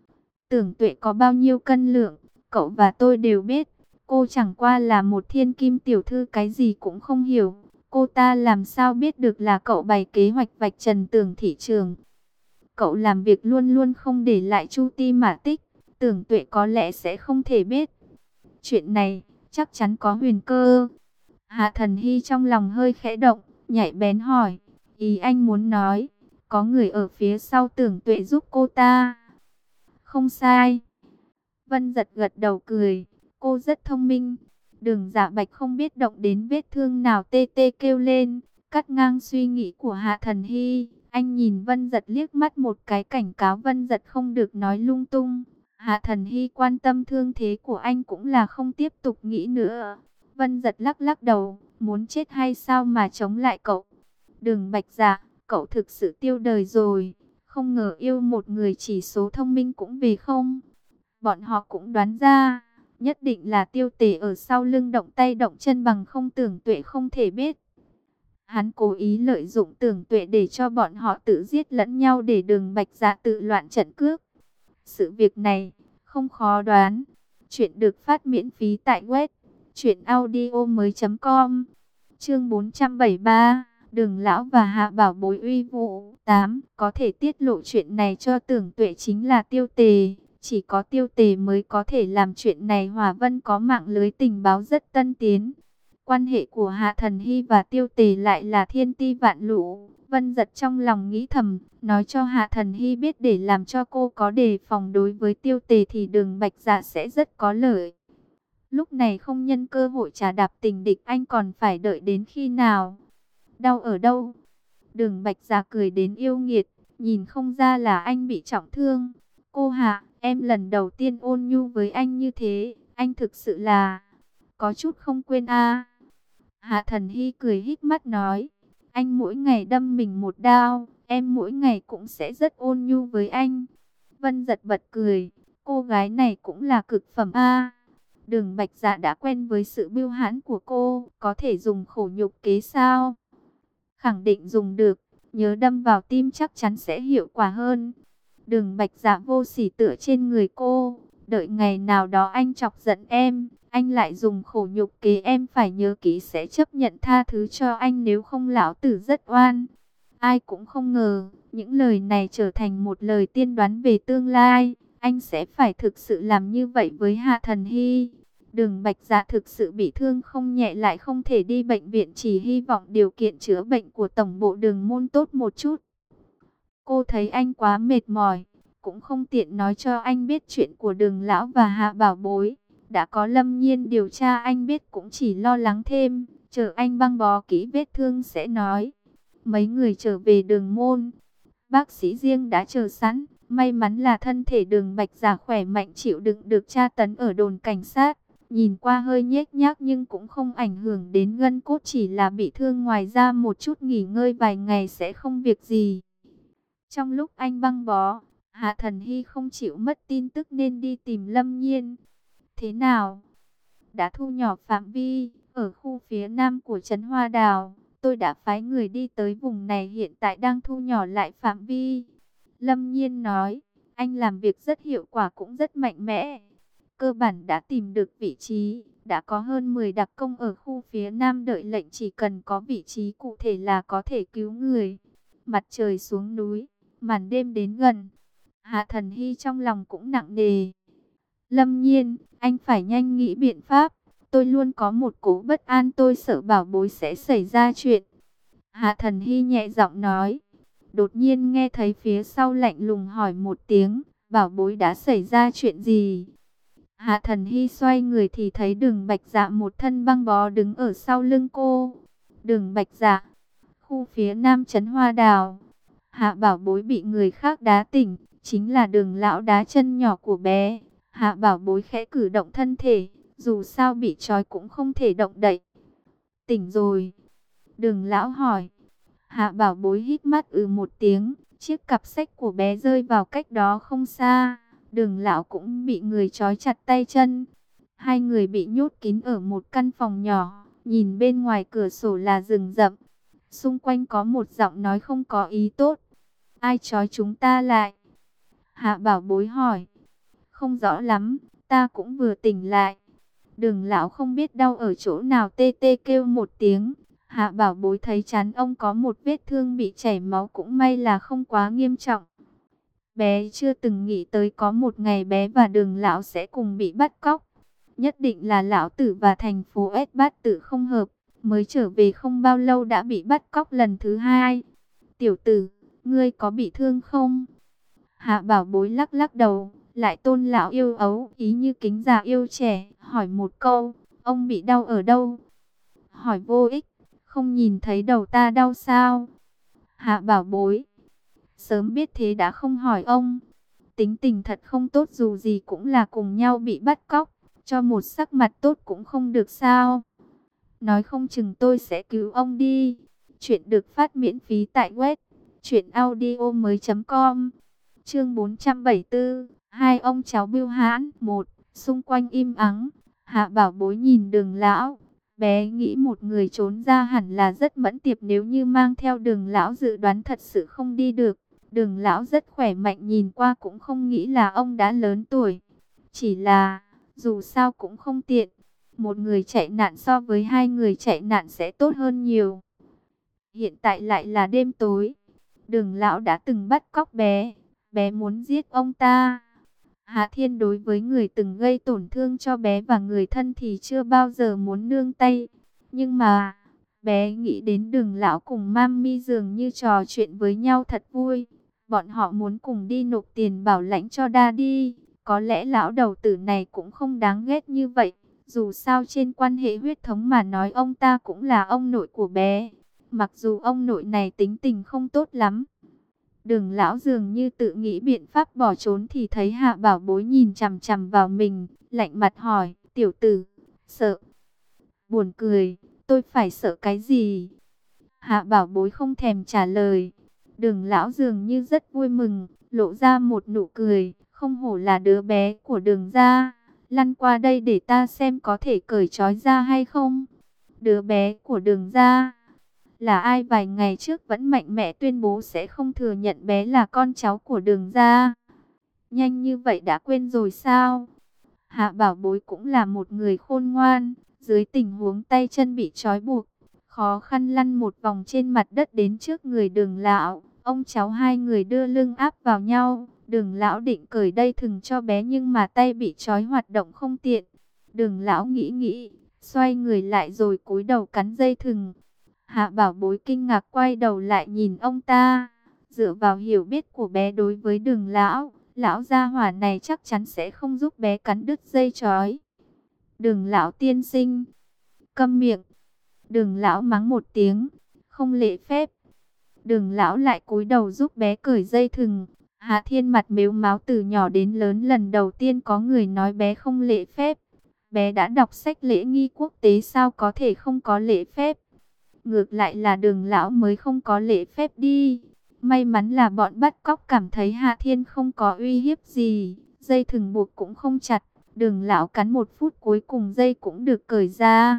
Tưởng Tuệ có bao nhiêu cân lượng, cậu và tôi đều biết. Cô chẳng qua là một thiên kim tiểu thư, cái gì cũng không hiểu. Cô ta làm sao biết được là cậu bày kế hoạch vạch trần Tưởng thị trưởng? Cậu làm việc luôn luôn không để lại chu ti mã tích, Tưởng Tuệ có lẽ sẽ không thể biết. Chuyện này chắc chắn có huyền cơ. Hạ Thần Hy trong lòng hơi khẽ động, nhạy bén hỏi, ý anh muốn nói, có người ở phía sau Tưởng Tuệ giúp cô ta? Không sai. Vân Giật gật đầu cười, cô rất thông minh. Đường Dạ Bạch không biết động đến vết thương nào, tê tê kêu lên, cắt ngang suy nghĩ của Hạ Thần Hy. Anh nhìn Vân Giật liếc mắt một cái, cảnh cáo Vân Giật không được nói lung tung. Hạ Thần Hy quan tâm thương thế của anh cũng là không tiếp tục nghĩ nữa. Vân Giật lắc lắc đầu, muốn chết hay sao mà chống lại cậu? Đường Bạch Dạ, cậu thực sự tiêu đời rồi. Không ngờ yêu một người chỉ số thông minh cũng về không. Bọn họ cũng đoán ra, nhất định là Tiêu Tề ở sau lưng động tay động chân, bằng không Tưởng Tuệ không thể biết. Hắn cố ý lợi dụng Tưởng Tuệ để cho bọn họ tự giết lẫn nhau, để Đường Bạch Dạ tự loạn trận cước. Sự việc này không khó đoán. Chuyện được phát miễn phí tại web truyệnaudiomoi.com. Chương 473, Đường lão và Hạ Bảo Bối uy vũ. 8. Có thể tiết lộ chuyện này cho Tưởng Tuệ chính là Tiêu Tề. Chỉ có Tiêu Tề mới có thể làm chuyện này. Hỏa Vân có mạng lưới tình báo rất tân tiến. Quan hệ của Hạ Thần Hy và Tiêu Tề lại là thiên ti vạn lũ. Vân Giật trong lòng nghĩ thầm, nói cho Hạ Thần Hy biết để làm cho cô có đề phòng đối với Tiêu Tề thì Đường Bạch Dạ sẽ rất có lợi. Lúc này không nhân cơ hội trà đạp tình địch, anh còn phải đợi đến khi nào? Đau ở đâu? Đường Bạch Dạ cười đến yêu nghiệt, nhìn không ra là anh bị trọng thương. Cô Hạ, em lần đầu tiên ôn nhu với anh như thế, anh thực sự là có chút không quên a. Hạ Thần Hy cười híp mắt nói, anh mỗi ngày đâm mình một đao, em mỗi ngày cũng sẽ rất ôn nhu với anh. Vân Giật bật cười, cô gái này cũng là cực phẩm a. Đường Bạch Dạ đã quen với sự bưu hãn của cô, có thể dùng khổ nhục kế sao? Khẳng định dùng được, nhớ đâm vào tim chắc chắn sẽ hiệu quả hơn. Đường Bạch Dạ vô sỉ tựa trên người cô. Đợi ngày nào đó anh chọc giận em, anh lại dùng khổ nhục kế em phải nhớ kỹ sẽ chấp nhận tha thứ cho anh, nếu không lão tử rất oan. Ai cũng không ngờ, những lời này trở thành một lời tiên đoán về tương lai. Anh sẽ phải thực sự làm như vậy với Hạ Thần Hy. Đường Bạch Dạ thực sự bị thương không nhẹ, lại không thể đi bệnh viện, chỉ hy vọng điều kiện chữa bệnh của tổng bộ Đường môn tốt một chút. Cô thấy anh quá mệt mỏi, cũng không tiện nói cho anh biết chuyện của Đường lão và Hạ Bảo Bối. Đã có Lâm Nhiên điều tra, anh biết cũng chỉ lo lắng thêm, chờ anh băng bó kỹ vết thương sẽ nói. Mấy người trở về Đường môn, bác sĩ riêng đã chờ sẵn. May mắn là thân thể Đường Bạch Dạ khỏe mạnh, chịu đựng được tra tấn ở đồn cảnh sát. Nhìn qua hơi nhếch nhác nhưng cũng không ảnh hưởng đến gân cốt, chỉ là bị thương ngoài da một chút, nghỉ ngơi vài ngày sẽ không việc gì. Trong lúc anh băng bó, Hạ Thần Hy không chịu mất tin tức nên đi tìm Lâm Nhiên. Thế nào? Đã thu nhỏ phạm vi, ở khu phía nam của trấn Hoa Đào. Tôi đã phái người đi tới vùng này, hiện tại đang thu nhỏ lại phạm vi. Lâm Nhiên nói, anh làm việc rất hiệu quả cũng rất mạnh mẽ. Cơ bản đã tìm được vị trí, đã có hơn 10 đặc công ở khu phía nam đợi lệnh, chỉ cần có vị trí cụ thể là có thể cứu người. Mặt trời xuống núi, màn đêm đến gần. Hạ Thần Hy trong lòng cũng nặng nề. Lâm Nhiên, anh phải nhanh nghĩ biện pháp. Tôi luôn có một cố bất an, tôi sợ Bảo Bối sẽ xảy ra chuyện. Hạ Thần Hy nhẹ giọng nói. Đột nhiên nghe thấy phía sau lạnh lùng hỏi một tiếng, Bảo Bối đã xảy ra chuyện gì? Hạ Thần Hy xoay người thì thấy Đường Bạch Dạ một thân băng bó đứng ở sau lưng cô. Đường Bạch Dạ, khu phía nam trấn Hoa Đào. Hạ Bảo Bối bị người khác đá tỉnh, chính là Đường lão đá chân nhỏ của bé. Hạ Bảo Bối khẽ cử động thân thể, dù sao bị trói cũng không thể động đậy. Tỉnh rồi. Đường lão hỏi. Hạ Bảo Bối hít mắt một tiếng, chiếc cặp sách của bé rơi vào cách đó không xa. Đường lão cũng bị người trói chặt tay chân. Hai người bị nhốt kín ở một căn phòng nhỏ, nhìn bên ngoài cửa sổ là rừng rậm. Xung quanh có một giọng nói không có ý tốt. Ai trói chúng ta lại? Hạ Bảo Bối hỏi. Không rõ lắm, ta cũng vừa tỉnh lại. Đường lão không biết đau ở chỗ nào, tê tê kêu một tiếng. Hạ Bảo Bối thấy trán ông có một vết thương bị chảy máu, cũng may là không quá nghiêm trọng. Bé chưa từng nghĩ tới có một ngày bé và Đường lão sẽ cùng bị bắt cóc. Nhất định là lão tử và thành phố S Bát Tự không hợp, mới trở về không bao lâu đã bị bắt cóc lần thứ hai. Tiểu tử, ngươi có bị thương không? Hạ Bảo Bối lắc lắc đầu, lại tôn lão yêu ấu, ý như kính già yêu trẻ, hỏi một câu, ông bị đau ở đâu? Hỏi vô ích, không nhìn thấy đầu ta đau sao? Hạ Bảo Bối, sớm biết thế đã không hỏi ông. Tính tình thật không tốt, dù gì cũng là cùng nhau bị bắt cóc, cho một sắc mặt tốt cũng không được sao? Nói không chừng tôi sẽ cứu ông đi. Chuyện được phát miễn phí tại web truyệnaudiomoi.com. Chương 474, hai ông cháu bưu hãn. Một, xung quanh im ắng. Hạ Bảo Bối nhìn Đường lão. Bé nghĩ một người trốn ra hẳn là rất mẫn tiệp, nếu như mang theo Đường lão dự đoán thật sự không đi được. Đường lão rất khỏe mạnh, nhìn qua cũng không nghĩ là ông đã lớn tuổi. Chỉ là, dù sao cũng không tiện. Một người chạy nạn so với hai người chạy nạn sẽ tốt hơn nhiều. Hiện tại lại là đêm tối. Đường lão đã từng bắt cóc bé. Bé muốn giết ông ta. Hạ Thiên đối với người từng gây tổn thương cho bé và người thân thì chưa bao giờ muốn nương tay. Nhưng mà, bé nghĩ đến Đường lão cùng Mami dường như trò chuyện với nhau thật vui. Bọn họ muốn cùng đi nộp tiền bảo lãnh cho Daddy. Có lẽ lão đầu tử này cũng không đáng ghét như vậy. Dù sao trên quan hệ huyết thống mà nói, ông ta cũng là ông nội của bé. Mặc dù ông nội này tính tình không tốt lắm. Đường lão dường như tự nghĩ biện pháp bỏ trốn thì thấy Hạ Bảo Bối nhìn chằm chằm vào mình, lạnh mặt hỏi, tiểu tử, sợ? Buồn cười, tôi phải sợ cái gì? Hạ Bảo Bối không thèm trả lời. Đường lão dường như rất vui mừng, lộ ra một nụ cười, không hổ là đứa bé của Đường gia. Lăn qua đây để ta xem có thể cởi trói ra hay không. Đứa bé của Đường gia là ai? Vài ngày trước vẫn mạnh mẽ tuyên bố sẽ không thừa nhận bé là con cháu của Đường gia. Nhanh như vậy đã quên rồi sao? Hạ Bảo Bối cũng là một người khôn ngoan, dưới tình huống tay chân bị trói buộc, khó khăn lăn một vòng trên mặt đất đến trước người Đường lão. Ông cháu hai người đưa lưng áp vào nhau, Đường lão định cởi dây thừng cho bé nhưng mà tay bị trói hoạt động không tiện. Đường lão nghĩ nghĩ, xoay người lại rồi cúi đầu cắn dây thừng. Hạ Bảo Bối kinh ngạc quay đầu lại nhìn ông ta. Dựa vào hiểu biết của bé đối với Đường lão, lão gia hỏa này chắc chắn sẽ không giúp bé cắn đứt dây trói. Đường lão tiên sinh, câm miệng. Đường lão mắng một tiếng, không lễ phép. Đường lão lại cúi đầu giúp bé cởi dây thừng. Hạ Thiên mặt mếu máo từ nhỏ đến lớn, lần đầu tiên có người nói bé không lễ phép. Bé đã đọc sách lễ nghi quốc tế, sao có thể không có lễ phép? Ngược lại là Đường lão mới không có lễ phép đi. May mắn là bọn bắt cóc cảm thấy Hạ Thiên không có uy hiếp gì, dây thừng buộc cũng không chặt. Đường lão cắn 1 phút cuối cùng dây cũng được cởi ra.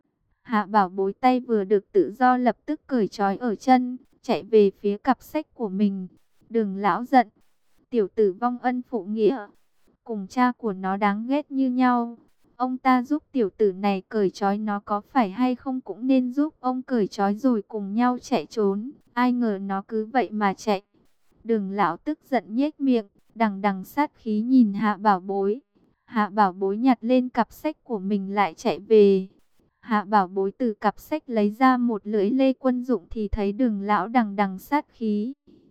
Hạ Bảo Bối tay vừa được tự do lập tức cởi trói ở chân, chạy về phía cặp sách của mình. Đường lão giận, tiểu tử vong ân phụ nghĩa, cùng cha của nó đáng ghét như nhau. Ông ta giúp tiểu tử này cởi trói, nó có phải hay không cũng nên giúp ông cởi trói rồi cùng nhau chạy trốn. Ai ngờ nó cứ vậy mà chạy. Đường lão tức giận nhếch miệng, đằng đằng sát khí nhìn Hạ Bảo Bối. Hạ Bảo Bối nhặt lên cặp sách của mình lại chạy về. Hạ Bảo Bối từ cặp sách lấy ra một lưỡi lê quân dụng thì thấy Đường lão đằng đằng sát khí.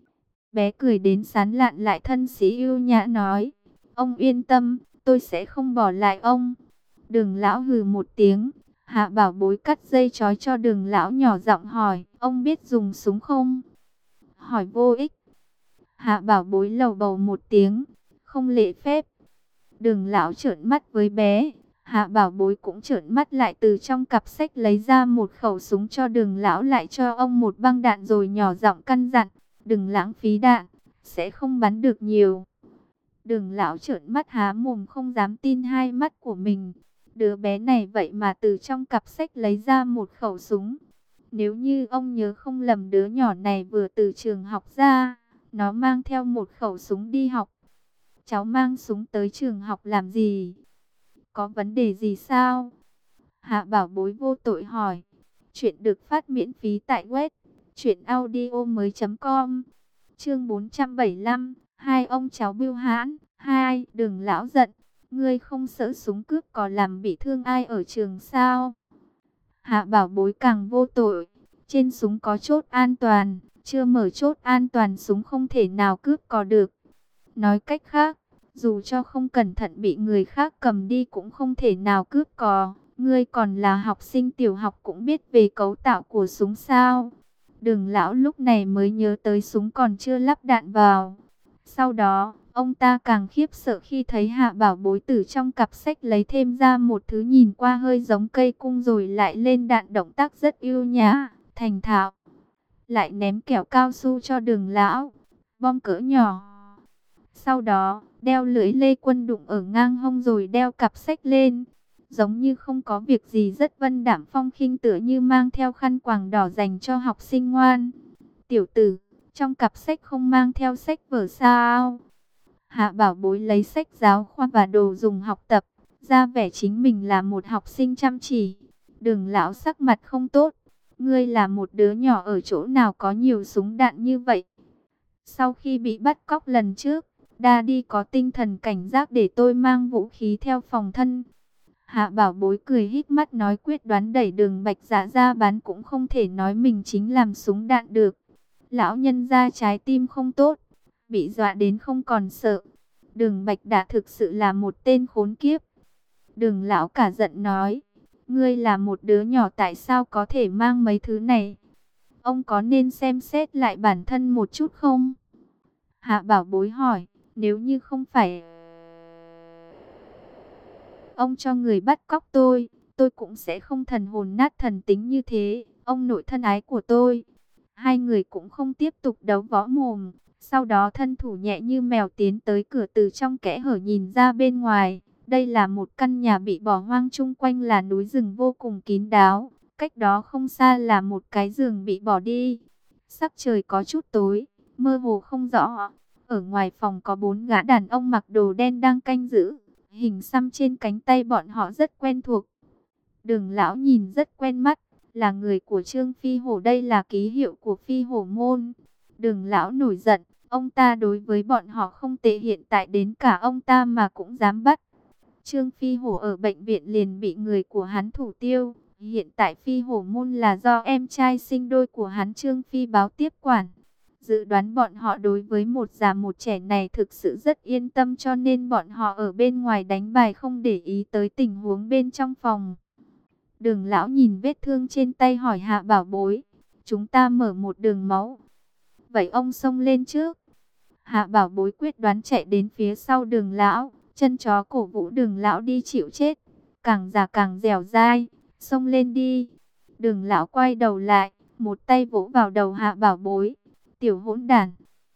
Bé cười đến sán lạn lại thân sĩ yêu nhã nói: "Ông yên tâm, tôi sẽ không bỏ lại ông." Đường lão hừ một tiếng. Hạ Bảo Bối cắt dây trói cho Đường lão, nhỏ giọng hỏi: "Ông biết dùng súng không?" Hỏi vô ích. Hạ Bảo Bối lầu bầu một tiếng: "Không lễ phép." Đường lão trợn mắt với bé. Hạ Bảo Bối cũng trợn mắt lại, từ trong cặp sách lấy ra một khẩu súng cho Đường lão, lại cho ông một băng đạn rồi nhỏ giọng căn dặn: "Đừng lãng phí đạn, sẽ không bắn được nhiều." Đường lão trợn mắt há mồm không dám tin hai mắt của mình. Đứa bé này vậy mà từ trong cặp sách lấy ra một khẩu súng. Nếu như ông nhớ không lầm, đứa nhỏ này vừa từ trường học ra, nó mang theo một khẩu súng đi học. Cháu mang súng tới trường học làm gì? Có vấn đề gì sao? Hạ Bảo Bối vô tội hỏi. Chuyện được phát miễn phí tại web truyệnaudiomoi.com. Chương 475, hai ông cháu bưu hãn. Hai, Đường lão giận, ngươi không sợ súng cướp có làm bị thương ai ở trường sao? Hạ Bảo Bối càng vô tội. Trên súng có chốt an toàn, chưa mở chốt an toàn súng không thể nào cướp có được. Nói cách khác, dù cho không cẩn thận bị người khác cầm đi cũng không thể nào cướp có. Ngươi còn là học sinh tiểu học cũng biết về cấu tạo của súng sao? Đường lão lúc này mới nhớ tới súng còn chưa lắp đạn vào. Sau đó, ông ta càng khiếp sợ khi thấy Hạ Bảo Bối từ trong cặp sách lấy thêm ra một thứ nhìn qua hơi giống cây cung rồi lại lên đạn, động tác rất ưu nhã, thành thạo. Lại ném kẹo cao su cho Đường lão, bom cỡ nhỏ. Sau đó, đeo lưỡi lê quân đụng ở ngang hông rồi đeo cặp sách lên. Giống như không có việc gì, rất vân đạm phong khinh, tựa như mang theo khăn quàng đỏ dành cho học sinh ngoan. Tiểu tử, trong cặp sách không mang theo sách vở sao? Hạ Bảo Bối lấy sách giáo khoa và đồ dùng học tập, ra vẻ chính mình là một học sinh chăm chỉ. Đường lão sắc mặt không tốt. Ngươi là một đứa nhỏ ở chỗ nào có nhiều súng đạn như vậy? Sau khi bị bắt cóc lần trước, Daddy có tinh thần cảnh giác để tôi mang vũ khí theo phòng thân. Hạ Bảo Bối cười híp mắt nói, quyết đoán đẩy Đường Bạch Dạ ra bán, cũng không thể nói mình chính làm súng đạn được. Lão nhân ra trái tim không tốt, bị dọa đến không còn sợ. Đường Bạch Dạ thực sự là một tên khốn kiếp. Đường lão cả giận nói, ngươi là một đứa nhỏ tại sao có thể mang mấy thứ này? Ông có nên xem xét lại bản thân một chút không? Hạ Bảo Bối hỏi, nếu như không phải ông cho người bắt cóc tôi cũng sẽ không thần hồn nát thần tính như thế. Ông nội thân ái của tôi. Hai người cũng không tiếp tục đấu võ mồm. Sau đó thân thủ nhẹ như mèo tiến tới cửa, từ trong kẽ hở nhìn ra bên ngoài. Đây là một căn nhà bị bỏ hoang, chung quanh là núi rừng vô cùng kín đáo. Cách đó không xa là một cái giường bị bỏ đi. Sắc trời có chút tối, mơ hồ không rõ. Ở ngoài phòng có 4 gã đàn ông mặc đồ đen đang canh giữ. Hình xăm trên cánh tay bọn họ rất quen thuộc. Đường lão nhìn rất quen mắt, là người của Trương Phi Hổ, đây là ký hiệu của Phi Hổ môn. Đường lão nổi giận, ông ta đối với bọn họ không tệ, hiện tại đến cả ông ta mà cũng dám bắt. Trương Phi Hổ ở bệnh viện liền bị người của hắn thủ tiêu. Hiện tại Phi Hổ môn là do em trai sinh đôi của hắn Trương Phi Báo tiếp quản. Dự đoán bọn họ đối với một già một trẻ này thực sự rất yên tâm, cho nên bọn họ ở bên ngoài đánh bài không để ý tới tình huống bên trong phòng. Đường lão nhìn vết thương trên tay hỏi Hạ Bảo Bối, chúng ta mở một đường máu. Vậy ông xông lên trước. Hạ Bảo Bối quyết đoán chạy đến phía sau đường lão, chân chó cổ vũ đường lão đi chịu chết. Càng già càng dẻo dai, xông lên đi. Đường lão quay đầu lại, một tay vỗ vào đầu Hạ Bảo Bối. Tiểu hỗn đản.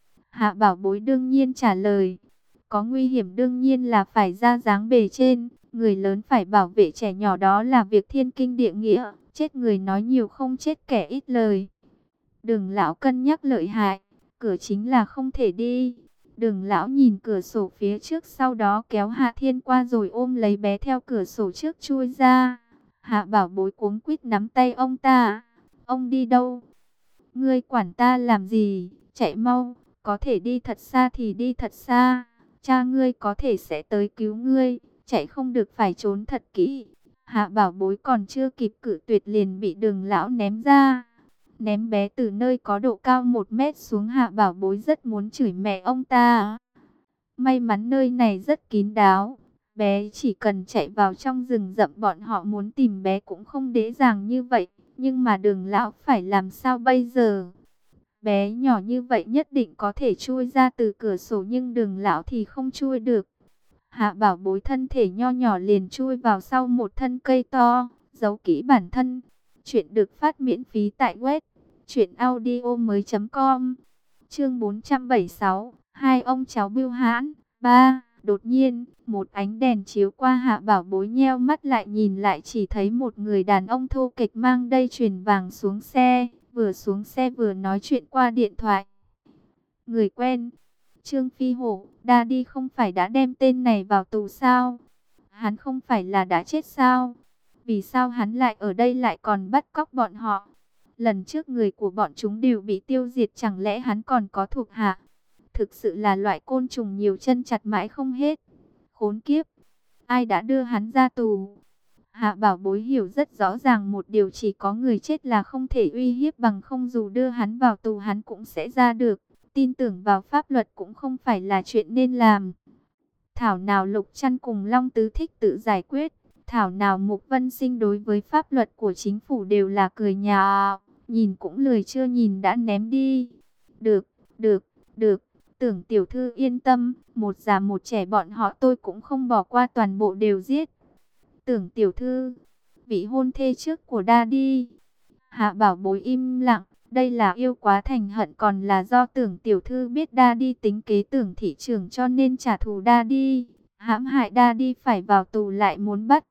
Hạ Bảo Bối đương nhiên trả lời. Có nguy hiểm đương nhiên là phải ra dáng bề trên. Người lớn phải bảo vệ trẻ nhỏ, đó là việc thiên kinh địa nghĩa. Chết người nói nhiều không chết kẻ ít lời. Đường lão cân nhắc lợi hại. Cửa chính là không thể đi. Đường lão nhìn cửa sổ phía trước, sau đó kéo Hạ Thiên qua rồi ôm lấy bé theo cửa sổ trước chui ra. Hạ Bảo Bối cuống quýt nắm tay ông ta. Ông đi đâu? Ngươi quản ta làm gì? Chạy mau, có thể đi thật xa thì đi thật xa. Cha ngươi có thể sẽ tới cứu ngươi, chạy không được phải trốn thật kỹ. Hạ Bảo Bối còn chưa kịp cự tuyệt liền bị đường lão ném ra. Ném bé từ nơi có độ cao 1 mét xuống, Hạ Bảo Bối rất muốn chửi mẹ ông ta. May mắn nơi này rất kín đáo. Bé chỉ cần chạy vào trong rừng rậm, bọn họ muốn tìm bé cũng không dễ dàng như vậy. Nhưng mà đường lão phải làm sao bây giờ? Bé nhỏ như vậy nhất định có thể chui ra từ cửa sổ, nhưng đường lão thì không chui được. Hạ Bảo Bối thân thể nho nhỏ liền chui vào sau một thân cây to, giấu kỹ bản thân. Chuyện được phát miễn phí tại web truyệnaudiomoi.com. Chương 476, hai ông cháu bưu hãn. 3. Đột nhiên, một ánh đèn chiếu qua, Hạ Bảo Bối nheo mắt lại nhìn lại, chỉ thấy một người đàn ông thô kệch mang dây chuyền vàng xuống xe, vừa xuống xe vừa nói chuyện qua điện thoại. Người quen. Trương Phi Hổ, Daddy không phải đã đem tên này vào tù sao? Hắn không phải là đã chết sao? Vì sao hắn lại ở đây, lại còn bắt cóc bọn họ? Lần trước người của bọn chúng đều bị tiêu diệt, chẳng lẽ hắn còn có thuộc hạ? Thực sự là loại côn trùng nhiều chân chặt mãi không hết. Khốn kiếp! Ai đã đưa hắn ra tù? Hạ Bảo Bối hiểu rất rõ ràng một điều, chỉ có người chết là không thể uy hiếp, bằng không dù đưa hắn vào tù hắn cũng sẽ ra được. Tin tưởng vào pháp luật cũng không phải là chuyện nên làm. Thảo nào Lục Trăn cùng Long Tứ thích tự giải quyết. Thảo nào Mục Vân Sinh đối với pháp luật của chính phủ đều là cười nhạo. Nhìn cũng lười, chưa nhìn đã ném đi. Được, được, được. Tưởng tiểu thư yên tâm, một già một trẻ bọn họ tôi cũng không bỏ qua, toàn bộ đều giết. Tưởng tiểu thư, vị hôn thê trước của Daddy. Hạ Bảo Bối im lặng, đây là yêu quá thành hận, còn là do tưởng tiểu thư biết Daddy tính kế tưởng thị trưởng cho nên trả thù Daddy. Hãm hại Daddy phải vào tù lại muốn bắt